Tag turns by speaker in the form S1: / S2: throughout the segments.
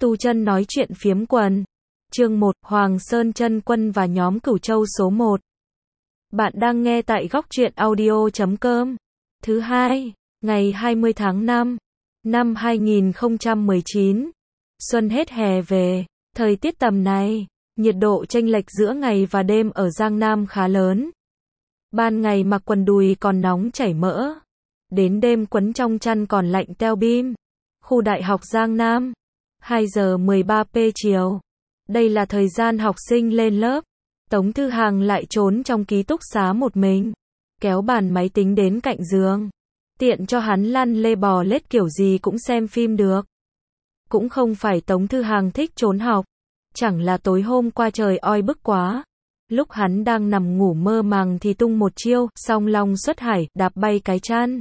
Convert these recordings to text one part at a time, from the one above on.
S1: Tu Chân nói chuyện phiếm quần. Chương 1, Hoàng Sơn Chân Quân và nhóm Cửu Châu số 1. Bạn đang nghe tại góc truyện audio.com. Thứ hai, ngày 20 tháng 5, năm 2019. Xuân hết hè về, thời tiết tầm này, nhiệt độ chênh lệch giữa ngày và đêm ở Giang Nam khá lớn. Ban ngày mặc quần đùi còn nóng chảy mỡ, đến đêm quấn trong chăn còn lạnh teo bim. Khu Đại học Giang Nam, 2 giờ 13 p chiều. Đây là thời gian học sinh lên lớp. Tống Thư Hằng lại trốn trong ký túc xá một mình, kéo bàn máy tính đến cạnh giường, tiện cho hắn lăn lê bò lết kiểu gì cũng xem phim được. Cũng không phải Tống Thư Hằng thích trốn học, chẳng là tối hôm qua trời oi bức quá. Lúc hắn đang nằm ngủ mơ màng thì tung một chiêu, song long xuất hải, đạp bay cái chăn.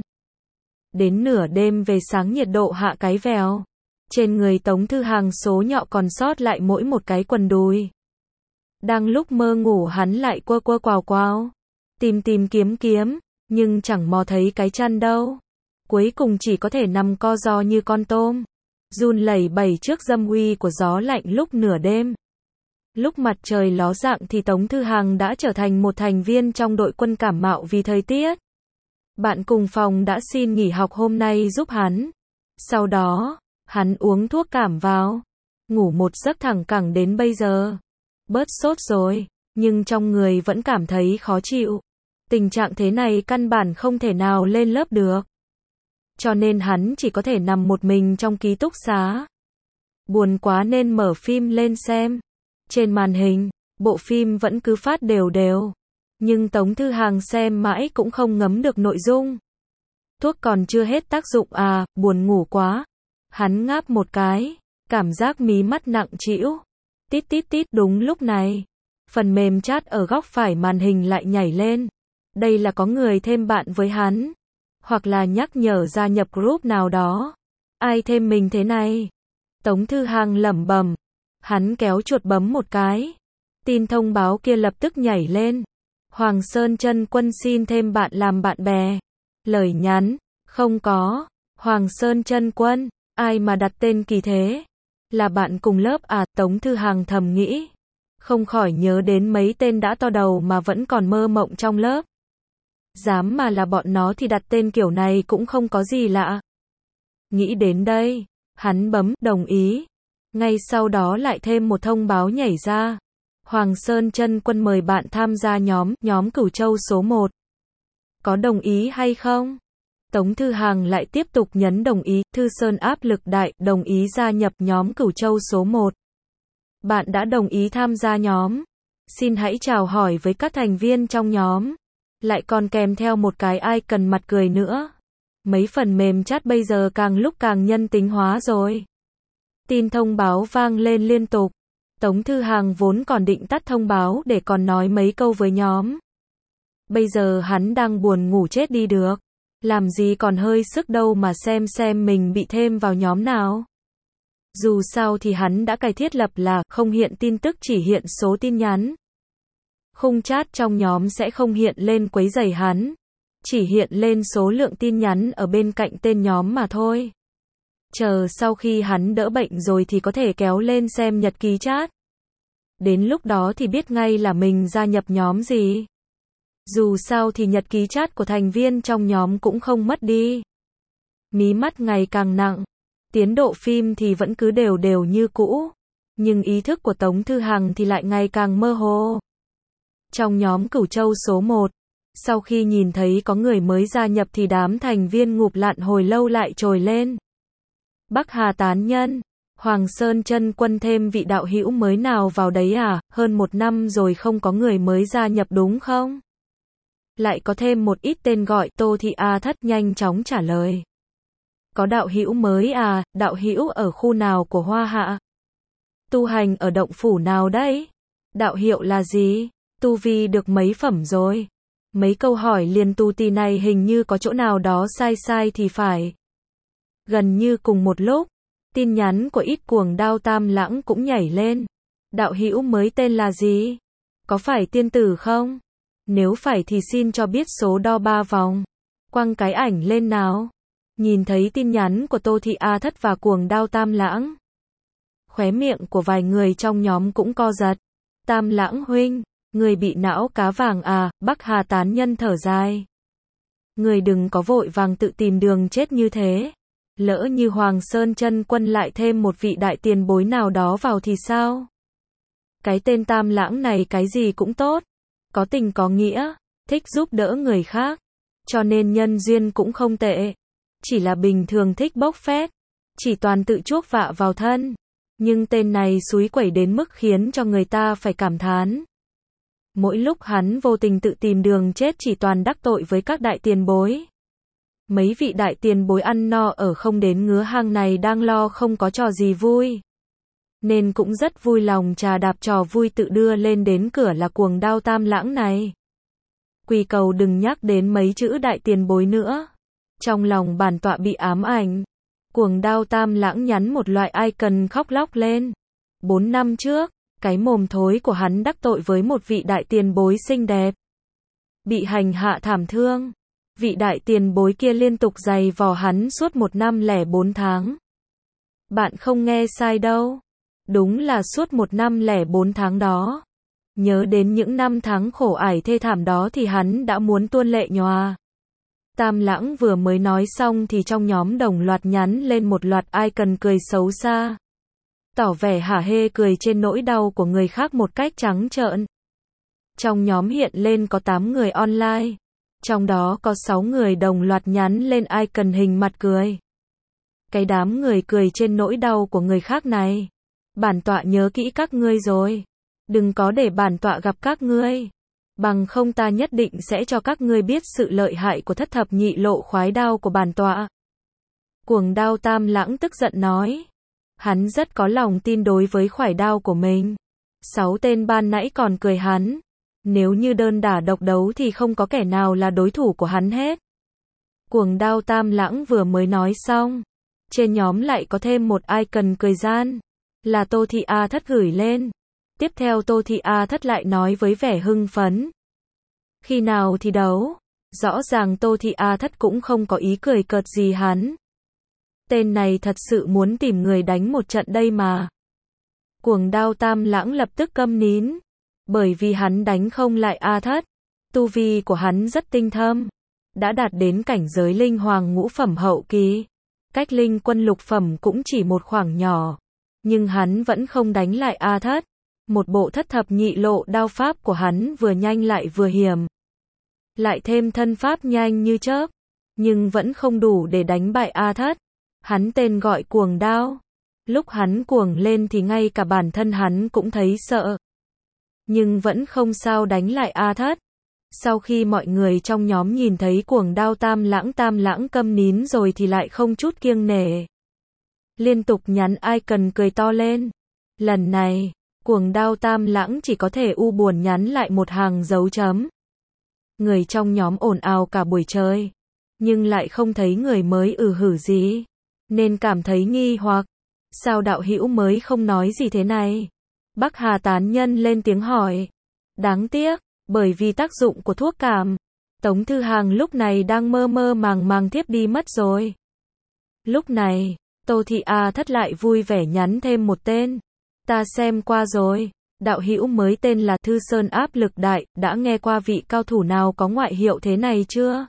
S1: Đến nửa đêm về sáng nhiệt độ hạ cái vèo. Trên người Tống Thư Hằng số nhọ còn sót lại mỗi một cái quần đùi. Đang lúc mơ ngủ hắn lại quơ quơ quào quào, tìm kiếm, nhưng chẳng mò thấy cái chăn đâu. Cuối cùng chỉ có thể nằm co ro như con tôm, run lẩy bẩy trước dâm uy của gió lạnh lúc nửa đêm. Lúc mặt trời ló dạng thì Tống Thư Hằng đã trở thành một thành viên trong đội quân cảm mạo vì thời tiết. Bạn cùng phòng đã xin nghỉ học hôm nay giúp hắn. Sau đó, hắn uống thuốc cảm vào, ngủ một giấc thẳng cẳng đến bây giờ. Bớt sốt rồi, nhưng trong người vẫn cảm thấy khó chịu. Tình trạng thế này căn bản không thể nào lên lớp được. Cho nên hắn chỉ có thể nằm một mình trong ký túc xá. Buồn quá nên mở phim lên xem. Trên màn hình, bộ phim vẫn cứ phát đều đều. Nhưng Tống Thư Hằng xem mãi cũng không ngấm được nội dung. Thuốc còn chưa hết tác dụng à, buồn ngủ quá. Hắn ngáp một cái, cảm giác mí mắt nặng trĩu. Tít tít tít, đúng lúc này, phần mềm chat ở góc phải màn hình lại nhảy lên. Đây là có người thêm bạn với hắn, hoặc là nhắc nhở gia nhập group nào đó. Ai thêm mình thế này? Tống Thư Hằng lẩm bẩm. Hắn kéo chuột bấm một cái. Tin thông báo kia lập tức nhảy lên. Hoàng Sơn Chân Quân xin thêm bạn làm bạn bè. Lời nhắn, không có. Hoàng Sơn Chân Quân, ai mà đặt tên kỳ thế? Là bạn cùng lớp à? Tống Thư Hằng thầm nghĩ. Không khỏi nhớ đến mấy tên đã to đầu mà vẫn còn mơ mộng trong lớp. Dám mà là bọn nó thì đặt tên kiểu này cũng không có gì lạ. Nghĩ đến đây, hắn bấm đồng ý. Ngay sau đó lại thêm một thông báo nhảy ra. Hoàng Sơn Chân Quân mời bạn tham gia nhóm Cửu Châu số 1. Có đồng ý hay không? Tống Thư Hằng lại tiếp tục nhấn đồng ý. Thư Sơn áp lực đại, đồng ý gia nhập nhóm Cửu Châu số 1. Bạn đã đồng ý tham gia nhóm. Xin hãy chào hỏi với các thành viên trong nhóm. Lại còn kèm theo một cái icon mặt cười nữa. Mấy phần mềm chat bây giờ càng lúc càng nhân tính hóa rồi. Tin thông báo vang lên liên tục. Tống Thư Hằng vốn còn định tắt thông báo để còn nói mấy câu với nhóm. Bây giờ hắn đang buồn ngủ chết đi được. Làm gì còn hơi sức đâu mà xem mình bị thêm vào nhóm nào. Dù sao thì hắn đã cài thiết lập là không hiện tin tức, chỉ hiện số tin nhắn. Khung chat trong nhóm sẽ không hiện lên quấy rầy hắn. Chỉ hiện lên số lượng tin nhắn ở bên cạnh tên nhóm mà thôi. Chờ sau khi hắn đỡ bệnh rồi thì có thể kéo lên xem nhật ký chat. Đến lúc đó thì biết ngay là mình gia nhập nhóm gì. Dù sao thì nhật ký chat của thành viên trong nhóm cũng không mất đi. Mí mắt ngày càng nặng. Tiến độ phim thì vẫn cứ đều như cũ. Nhưng ý thức của Tống Thư Hằng thì lại ngày càng mơ hồ. Trong nhóm Cửu Châu số 1, sau khi nhìn thấy có người mới gia nhập thì đám thành viên ngụp lặn hồi lâu lại trồi lên. Bắc Hà tán nhân, Hoàng Sơn Chân Quân thêm vị đạo hữu mới nào vào đấy à? Hơn 1 năm rồi không có người mới gia nhập đúng không? Lại có thêm một ít tên gọi. Tô Thị A Thất nhanh chóng trả lời. Có đạo hữu mới à? Đạo hữu ở khu nào của Hoa Hạ? Tu hành ở động phủ nào đấy? Đạo hiệu là gì? Tu vi được mấy phẩm rồi? Mấy câu hỏi liền tù tì này hình như có chỗ nào đó sai thì phải. Gần như cùng một lúc, tin nhắn của Ít Cuồng Đao Tam Lãng cũng nhảy lên. Đạo hữu mới tên là gì? Có phải tiên tử không? Nếu phải thì xin cho biết số đo 3 vòng. Quăng cái ảnh lên nào. Nhìn thấy tin nhắn của Tô Thị A Thất và Cuồng Đao Tam Lãng, Khóe miệng của vài người trong nhóm cũng co giật. Tam Lãng huynh, người bị não cá vàng à, Bắc Hà tán nhân thở dài. Người đừng có vội vàng tự tìm đường chết như thế. Lỡ như Hoàng Sơn Chân Quân lại thêm một vị đại tiền bối nào đó vào thì sao? Cái tên Tam Lãng này cái gì cũng tốt. Có tình có nghĩa, thích giúp đỡ người khác. Cho nên nhân duyên cũng không tệ. Chỉ là bình thường thích bốc phét. Chỉ toàn tự chuốc vạ vào thân. Nhưng tên này xúi quẩy đến mức khiến cho người ta phải cảm thán. Mỗi lúc hắn vô tình tự tìm đường chết chỉ toàn đắc tội với các đại tiền bối. Mấy vị đại tiền bối ăn no ở không đến ngứa hang này đang lo không có trò gì vui. Nên cũng rất vui lòng trà đạp trò vui tự đưa lên đến cửa là cuồng đao Tam Lãng này. Quỳ cầu đừng nhắc đến mấy chữ đại tiền bối nữa. Trong lòng bản tọa bị ám ảnh. Cuồng đao Tam Lãng nhắn một loại icon khóc lóc lên. 4 năm trước, cái mồm thối của hắn đắc tội với một vị đại tiền bối xinh đẹp. Bị hành hạ thảm thương. Vị đại tiền bối kia liên tục giày vò hắn suốt 1 năm lẻ 4 tháng. Bạn không nghe sai đâu. Đúng là suốt 1 năm lẻ 4 tháng đó. Nhớ đến những năm tháng khổ ải thê thảm đó thì hắn đã muốn tuôn lệ nhòa. Tam Lãng vừa mới nói xong thì trong nhóm đồng loạt nhắn lên một loạt icon cười xấu xa. Tỏ vẻ hả hê cười trên nỗi đau của người khác một cách trắng trợn. Trong nhóm hiện lên có 8 người online. Trong đó có 6 người đồng loạt nhắn lên icon hình mặt cười. Cái đám người cười trên nỗi đau của người khác này. Bản tọa nhớ kỹ các ngươi rồi. Đừng có để bản tọa gặp các ngươi. Bằng không ta nhất định sẽ cho các ngươi biết sự lợi hại của thất thập nhị lộ khoái đao của bản tọa. Cuồng đao Tam Lãng tức giận nói. Hắn rất có lòng tin đối với khoải đao của mình. 6 tên ban nãy còn cười hắn. Nếu như đơn đả độc đấu thì không có kẻ nào là đối thủ của hắn hết. Cuồng đao Tam Lãng vừa mới nói xong. Trên nhóm lại có thêm một icon cười gian. Là Tô Thị A Thất gửi lên. Tiếp theo Tô Thị A Thất lại nói với vẻ hưng phấn. Khi nào thì đấu? Rõ ràng Tô Thị A Thất cũng không có ý cười cợt gì hắn. Tên này thật sự muốn tìm người đánh một trận đây mà. Cuồng đao Tam Lãng lập tức câm nín. Bởi vì hắn đánh không lại A Thất. Tu vi của hắn rất tinh thâm. Đã đạt đến cảnh giới linh hoàng ngũ phẩm hậu kỳ. Cách linh quân lục phẩm cũng chỉ một khoảng nhỏ. Nhưng hắn vẫn không đánh lại A Thất. Một bộ thất thập nhị lộ đao pháp của hắn vừa nhanh lại vừa hiểm. Lại thêm thân pháp nhanh như chớp. Nhưng vẫn không đủ để đánh bại A Thất. Hắn tên gọi cuồng đao. Lúc hắn cuồng lên thì ngay cả bản thân hắn cũng thấy sợ. Nhưng vẫn không sao đánh lại A Thất. Sau khi mọi người trong nhóm nhìn thấy cuồng đao Tam Lãng câm nín rồi thì lại không chút kiêng nể. Liên tục nhắn icon cười to lên. Lần này, cuồng đao Tam Lãng chỉ có thể u buồn nhắn lại một hàng dấu chấm. Người trong nhóm ồn ào cả buổi trời. Nhưng lại không thấy người mới hử gì. Nên cảm thấy nghi hoặc. Sao đạo hữu mới không nói gì thế này? Bắc Hà tán nhân lên tiếng hỏi. Đáng tiếc, bởi vì tác dụng của thuốc cảm. Tống Thư Hàng lúc này đang mơ mơ màng thiếp đi mất rồi. Lúc này, Tô Thị A Thất lại vui vẻ nhắn thêm một tên. Ta xem qua rồi. Đạo hữu mới tên là Thư Sơn áp lực đại. Đã nghe qua vị cao thủ nào có ngoại hiệu thế này chưa?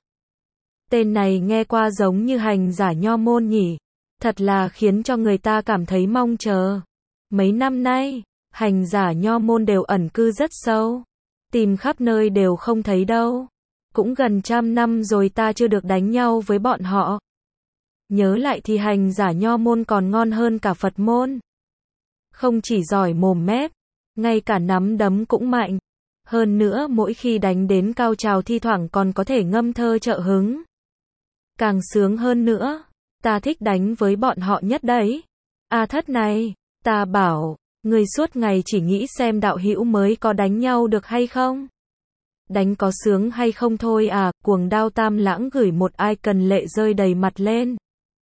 S1: Tên này nghe qua giống như hành giả nho môn nhỉ. Thật là khiến cho người ta cảm thấy mong chờ. Mấy năm nay, hành giả nho môn đều ẩn cư rất sâu. Tìm khắp nơi đều không thấy đâu. Cũng gần 100 năm rồi ta chưa được đánh nhau với bọn họ. Nhớ lại thì hành giả nho môn còn ngon hơn cả Phật môn. Không chỉ giỏi mồm mép, ngay cả nắm đấm cũng mạnh. Hơn nữa mỗi khi đánh đến cao trào thi thoảng còn có thể ngâm thơ trợ hứng. Càng sướng hơn nữa, ta thích đánh với bọn họ nhất đấy. A Thất này, ta bảo, người suốt ngày chỉ nghĩ xem đạo hữu mới có đánh nhau được hay không. Đánh có sướng hay không thôi à, cuồng đao Tam Lãng gửi một icon lệ rơi đầy mặt lên.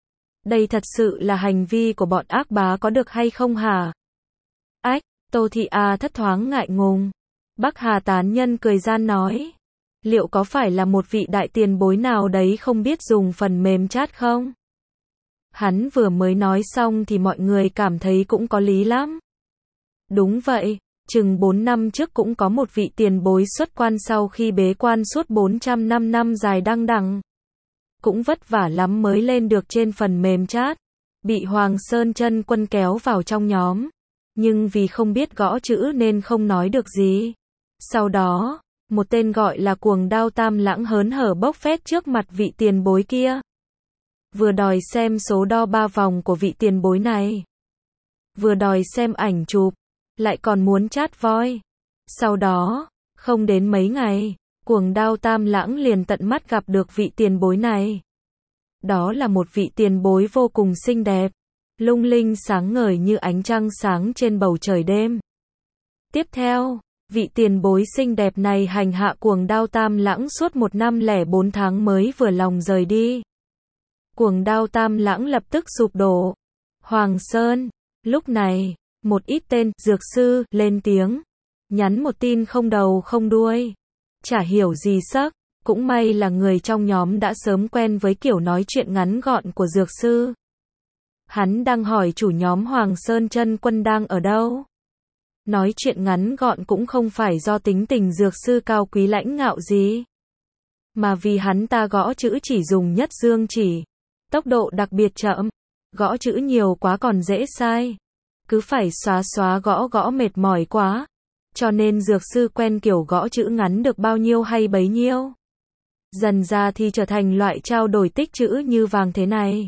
S1: Đây thật sự là hành vi của bọn ác bá có được hay không hả? Ách, Tô Thị A Thất thoáng ngại ngùng. Bắc Hà tán nhân cười gian nói. Liệu có phải là một vị đại tiền bối nào đấy không biết dùng phần mềm chat không? Hắn vừa mới nói xong thì mọi người cảm thấy cũng có lý lắm. Đúng vậy, chừng 4 năm trước cũng có một vị tiền bối xuất quan sau khi bế quan suốt 405 năm dài đăng đẳng. Cũng vất vả lắm mới lên được trên phần mềm chat. Bị Hoàng Sơn Chân Quân kéo vào trong nhóm. Nhưng vì không biết gõ chữ nên không nói được gì. Sau đó, một tên gọi là Cuồng Đao Tam Lãng hớn hở bốc phét trước mặt vị tiền bối kia. Vừa đòi xem số đo 3 vòng của vị tiền bối này. Vừa đòi xem ảnh chụp. Lại còn muốn chat voi. Sau đó, không đến mấy ngày, Cuồng Đao Tam Lãng liền tận mắt gặp được vị tiền bối này. Đó là một vị tiền bối vô cùng xinh đẹp, lung linh sáng ngời như ánh trăng sáng trên bầu trời đêm. Tiếp theo, vị tiền bối xinh đẹp này hành hạ Cuồng Đao Tam Lãng suốt 1 năm lẻ 4 tháng mới vừa lòng rời đi. Cuồng Đao Tam Lãng lập tức sụp đổ. Hoàng Sơn, lúc này, một ít tên dược sư lên tiếng, nhắn một tin không đầu không đuôi. Chả hiểu gì sắc, cũng may là người trong nhóm đã sớm quen với kiểu nói chuyện ngắn gọn của dược sư. Hắn đang hỏi chủ nhóm Hoàng Sơn Chân Quân đang ở đâu. Nói chuyện ngắn gọn cũng không phải do tính tình dược sư cao quý lãnh ngạo gì, mà vì hắn ta gõ chữ chỉ dùng nhất dương chỉ, tốc độ đặc biệt chậm, gõ chữ nhiều quá còn dễ sai. Cứ phải xóa gõ mệt mỏi quá. Cho nên dược sư quen kiểu gõ chữ ngắn được bao nhiêu hay bấy nhiêu. Dần ra thì trở thành loại trao đổi tích chữ như vàng thế này.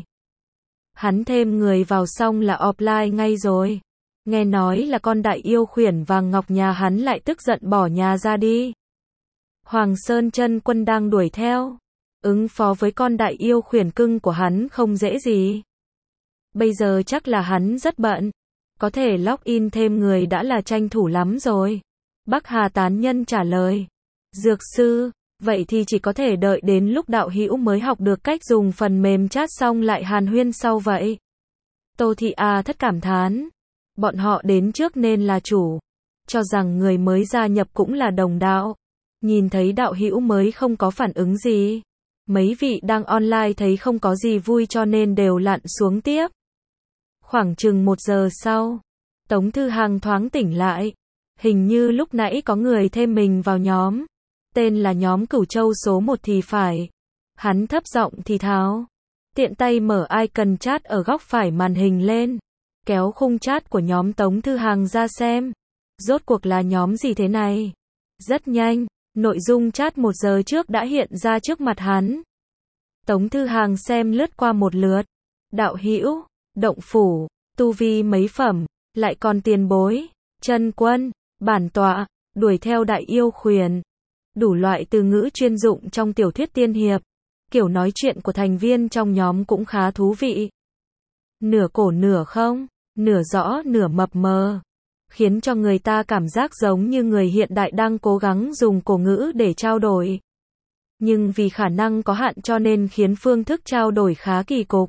S1: Hắn thêm người vào xong là offline ngay rồi. Nghe nói là con đại yêu khuyển vàng ngọc nhà hắn lại tức giận bỏ nhà ra đi. Hoàng Sơn Chân Quân đang đuổi theo. Ứng phó với con đại yêu khuyển cưng của hắn không dễ gì. Bây giờ chắc là hắn rất bận. Có thể login thêm người đã là tranh thủ lắm rồi. Bắc Hà tán nhân trả lời. Dược sư, vậy thì chỉ có thể đợi đến lúc đạo hữu mới học được cách dùng phần mềm chat xong lại hàn huyên sau vậy. Tô Thị thất cảm thán. Bọn họ đến trước nên là chủ. Cho rằng người mới gia nhập cũng là đồng đạo. Nhìn thấy đạo hữu mới không có phản ứng gì. Mấy vị đang online thấy không có gì vui cho nên đều lặn xuống tiếp. Khoảng chừng 1 giờ sau, Tống Thư Hằng thoáng tỉnh lại. Hình như lúc nãy có người thêm mình vào nhóm. Tên là nhóm Cửu Châu số 1 thì phải. Hắn thấp giọng thì thào. Tiện tay mở icon chat ở góc phải màn hình lên. Kéo khung chat của nhóm Tống Thư Hằng ra xem. Rốt cuộc là nhóm gì thế này? Rất nhanh, nội dung chat 1 giờ trước đã hiện ra trước mặt hắn. Tống Thư Hằng xem lướt qua một lượt. Đạo hữu, động phủ, tu vi mấy phẩm, lại còn tiền bối, chân quân, bản tọa, đuổi theo đại yêu khuyển. Đủ loại từ ngữ chuyên dụng trong tiểu thuyết tiên hiệp. Kiểu nói chuyện của thành viên trong nhóm cũng khá thú vị. Nửa cổ nửa không, nửa rõ nửa mập mờ. Khiến cho người ta cảm giác giống như người hiện đại đang cố gắng dùng cổ ngữ để trao đổi. Nhưng vì khả năng có hạn cho nên khiến phương thức trao đổi khá kỳ cục.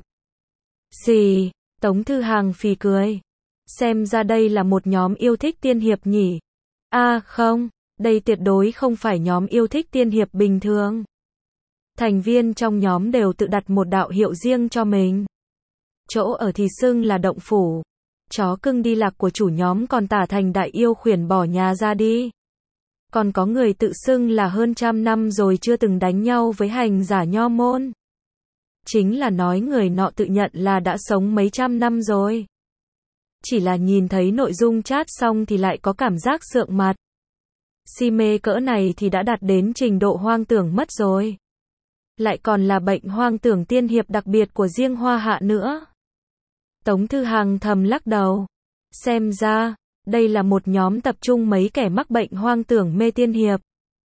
S1: Xì, Tống Thư Hằng phì cười. Xem ra đây là một nhóm yêu thích tiên hiệp nhỉ? Không, đây tuyệt đối không phải nhóm yêu thích tiên hiệp bình thường. Thành viên trong nhóm đều tự đặt một đạo hiệu riêng cho mình. Chỗ ở thì xưng là động phủ. Chó cưng đi lạc của chủ nhóm còn tả thành đại yêu khuyển bỏ nhà ra đi. Còn có người tự xưng là hơn 100 năm rồi chưa từng đánh nhau với hành giả nho môn. Chính là nói người nọ tự nhận là đã sống mấy trăm năm rồi. Chỉ là nhìn thấy nội dung chat xong thì lại có cảm giác sượng mặt. Si mê cỡ này thì đã đạt đến trình độ hoang tưởng mất rồi. Lại còn là bệnh hoang tưởng tiên hiệp đặc biệt của riêng Hoa Hạ nữa. Tống Thư Hằng thầm lắc đầu. Xem ra, đây là một nhóm tập trung mấy kẻ mắc bệnh hoang tưởng mê tiên hiệp.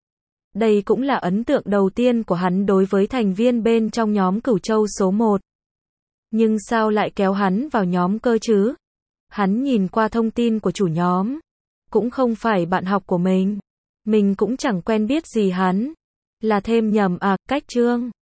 S1: Đây cũng là ấn tượng đầu tiên của hắn đối với thành viên bên trong nhóm Cửu Châu số 1. Nhưng sao lại kéo hắn vào nhóm cơ chứ? Hắn nhìn qua thông tin của chủ nhóm. Cũng không phải bạn học của mình. Mình cũng chẳng quen biết gì hắn. Là thêm nhầm cách chương.